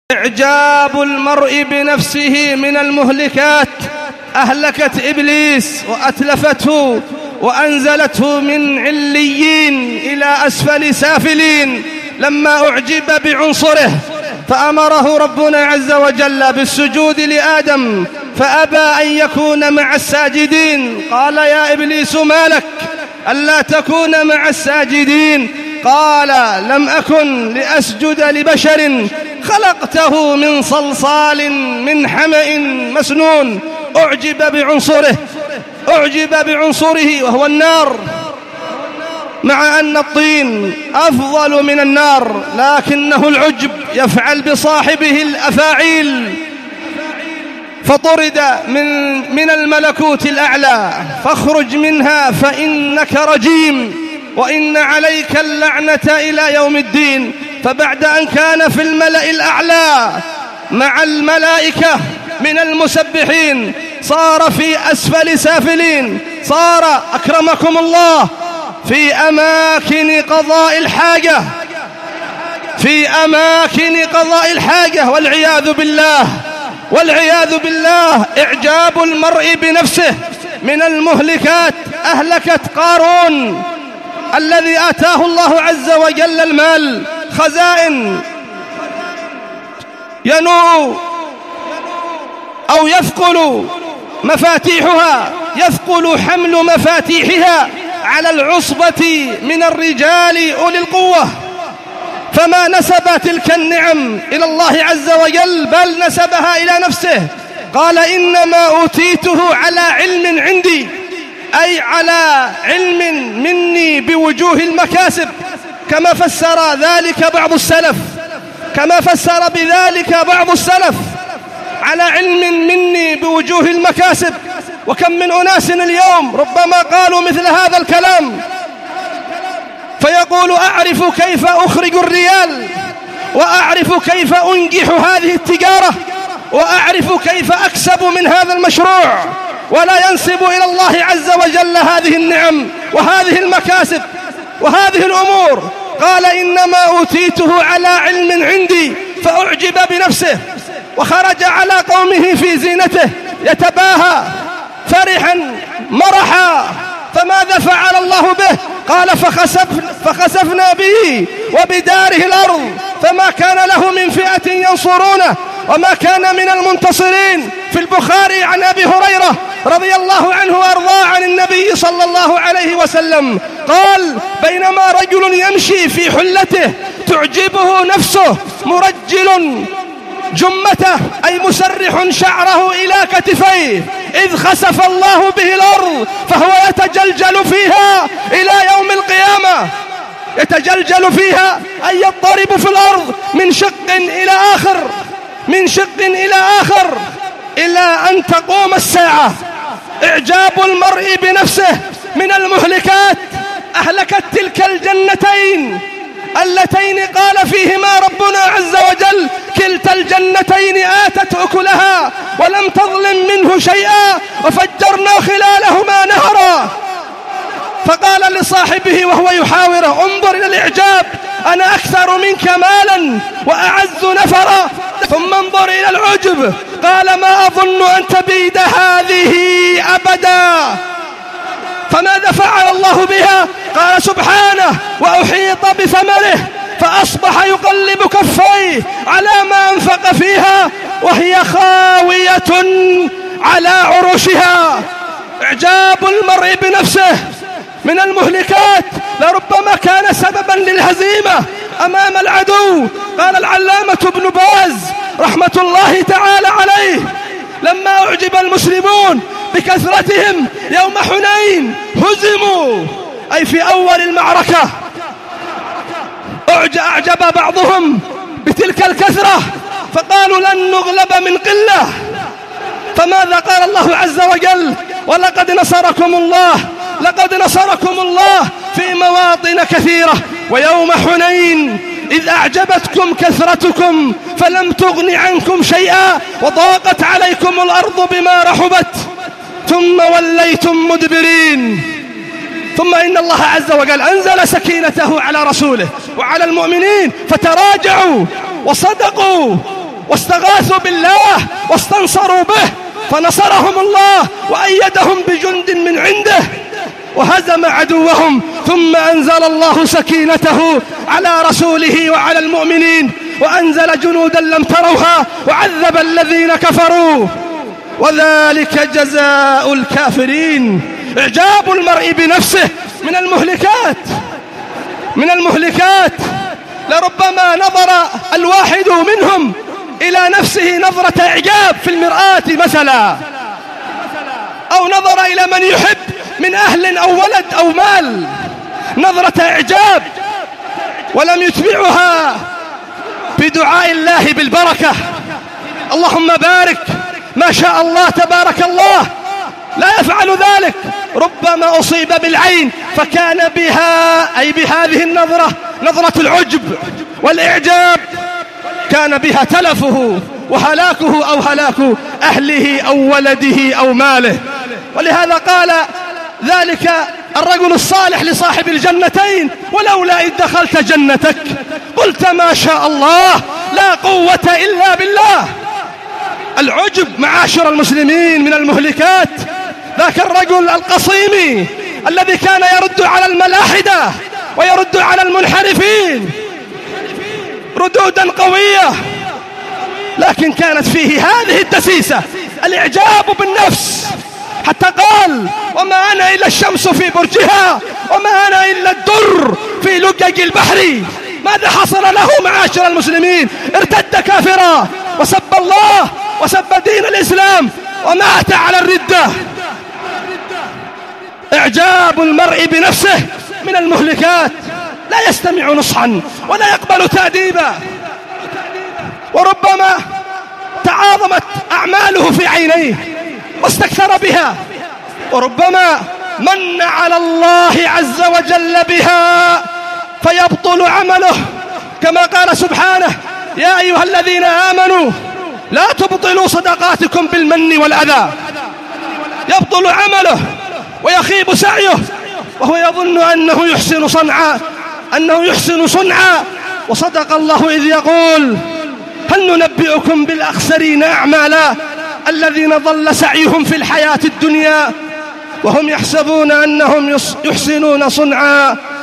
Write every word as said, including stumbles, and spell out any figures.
إعجاب المرء بنفسه من المهلكات. أهلكت إبليس وأتلفته وأنزلته من عليين إلى أسفل سافلين لما أعجب بعنصره، فأمره ربنا عز وجل بالسجود لآدم فأبى أن يكون مع الساجدين. قال يا إبليس ما لك ألا تكون مع الساجدين؟ قال لم أكن لأسجد لبشر خلقته من صلصال من حمأ مسنون. أعجب بعنصره أعجب بعنصره وهو النار، مع أن الطين أفضل من النار، لكنه العجب يفعل بصاحبه الأفاعيل. فطرد من, من الملكوت الأعلى فاخرج منها فإنك رجيم وإن عليك اللعنة إلى يوم الدين. فبعد أن كان في الملأ الأعلى مع الملائكة من المسبحين صار في أسفل سافلين، صار أكرمكم الله في أماكن قضاء الحاجة في أماكن قضاء الحاجة والعياذ بالله والعياذ بالله. إعجاب المرء بنفسه من المهلكات. أهلكت قارون الذي آتاه الله عز وجل المال، خزائن ينوء أو يثقل مفاتيحها يثقل حمل مفاتيحها على العصبة من الرجال أولي القوة، فما نسب تلك النعم إلى الله عز وجل بل نسبها إلى نفسه. قال إنما أوتيته على علم عندي، أي على علم مني بوجوه المكاسب، كما فسر ذلك بعض السلف كما فسر بذلك بعض السلف على علم مني بوجوه المكاسب. وكم من أناس اليوم ربما قالوا مثل هذا الكلام فيقول أعرف كيف أخرج الريال، وأعرف كيف أنجح هذه التجارة، وأعرف كيف أكسب من هذا المشروع، ولا ينسب إلى الله عز وجل هذه النعم وهذه المكاسب وهذه الأمور. قال إنما أوتيته على علم عندي، فأعجب بنفسه وخرج على قومه في زينته يتباهى فرحا مرحا. فماذا فعل الله به؟ قال فخسف فخسفنا به وبداره الأرض فما كان له من فئة ينصرونه وما كان من المنتصرين. في البخاري عن أبي هريرة رضي الله عنه وأرضاه عن النبي صلى الله عليه وسلم قال بينما رجل يمشي في حلته تعجبه نفسه مرجل جمته، أي مسرح شعره إلى كتفيه، إذ خسف الله به الأرض فهو يتجلجل فيها إلى يوم القيامة. يتجلجل فيها أي يضطرب في الأرض من شق إلى آخر من شق إلى آخر إلى أن تقوم الساعة. إعجاب المرء بنفسه من المهلكات. أهلكت تلك الجنتين اللتين قال فيهما ربنا عز وجل كلتا الجنتين آتت أكلها ولم تظلم منه شيئا وفجرنا خلالهما نهرا. فقال لصاحبه وهو يحاوره انظر إلى الإعجاب، أنا أكثر منك مالا وأعز نفرا. ثم انظر إلى العجب، قال ما أظن أن تبيد هذه أبدا. فماذا فعل الله بها؟ قال سبحانه وأحيط بثمره فأصبح يقلب كفيه على ما أنفق فيها وهي خاوية على عروشها. إعجاب المرء بنفسه من المهلكات لربما كان سببا للهزيمة أمام العدو. قال العلامة ابن باز رحمة الله تعالى عليه لما أعجب المسلمون بكثرتهم يوم حنين هزموا، أي في أول المعركة أعجب بعضهم بتلك الكثرة فقالوا لن نغلب من قلة. فماذا قال الله عز وجل؟ ولقد نصركم الله لقد نصركم الله في مواطن كثيرة ويوم حنين إذ أعجبتكم كثرتكم فلم تغن عنكم شيئا وضاقت عليكم الأرض بما رحبت ثم وليتم مدبرين. ثم إن الله عز وجل أنزل سكينته على رسوله وعلى المؤمنين فتراجعوا وصدقوا واستغاثوا بالله واستنصروا به فنصرهم الله وأيدهم بجند من عنده وهزم عدوهم. ثم أنزل الله سكينته على رسوله وعلى المؤمنين وأنزل جنودا لم تروها وعذب الذين كفروا وذلك جزاء الكافرين. إعجاب المرء بنفسه من المهلكات من المهلكات لربما نظر الواحد منهم إلى نفسه نظرة إعجاب في المرآة مثلا، أو نظر إلى من يحب من أهل أو ولد أو مال نظرة إعجاب، ولم يتبعها بدعاء الله بالبركة. اللهم بارك، ما شاء الله تبارك الله، لا يفعل ذلك. ربما أصيب بالعين فكان بها أي بهذه النظرة نظرة العجب والإعجاب كان بها تلفه وهلاكه أو هلاك أهله أو ولده أو ماله. ولهذا قال ذلك الرجل الصالح لصاحب الجنتين: ولولا إذ دخلت جنتك قلت ما شاء الله لا قوة إلا بالله. العجب معاشر المسلمين من المهلكات. ذاك الرجل القصيم الذي كان يرد على الملاحدة ويرد على المنحرفين ردودا قوية، لكن كانت فيه هذه الدسيسة الإعجاب بالنفس، حتى قال: وما أنا إلا الشمس في برجها وما أنا إلا الدر في لجج البحر. ماذا حصل له معاشر المسلمين؟ ارتد كافرا وسب الله وسب دين الإسلام ومات على الردة. إعجاب المرء بنفسه من المهلكات. لا يستمع نصحا ولا يقبل تأديبا، وربما تعاظمت أعماله في عينيه واستكثر بها، وربما من على الله عز وجل بها فيبطل عمله، كما قال سبحانه: يا أيها الذين آمنوا لا تبطلوا صدقاتكم بالمن والأذى. يبطل عمله ويخيب سعيه وهو يظن أنه يحسن صنعا أنه يحسن صنعا وصدق الله إذ يقول: هل ننبئكم بالأخسرين أعمالا الذين ضل سعيهم في الحياة الدنيا وهم يحسبون أنهم يحسنون صنعا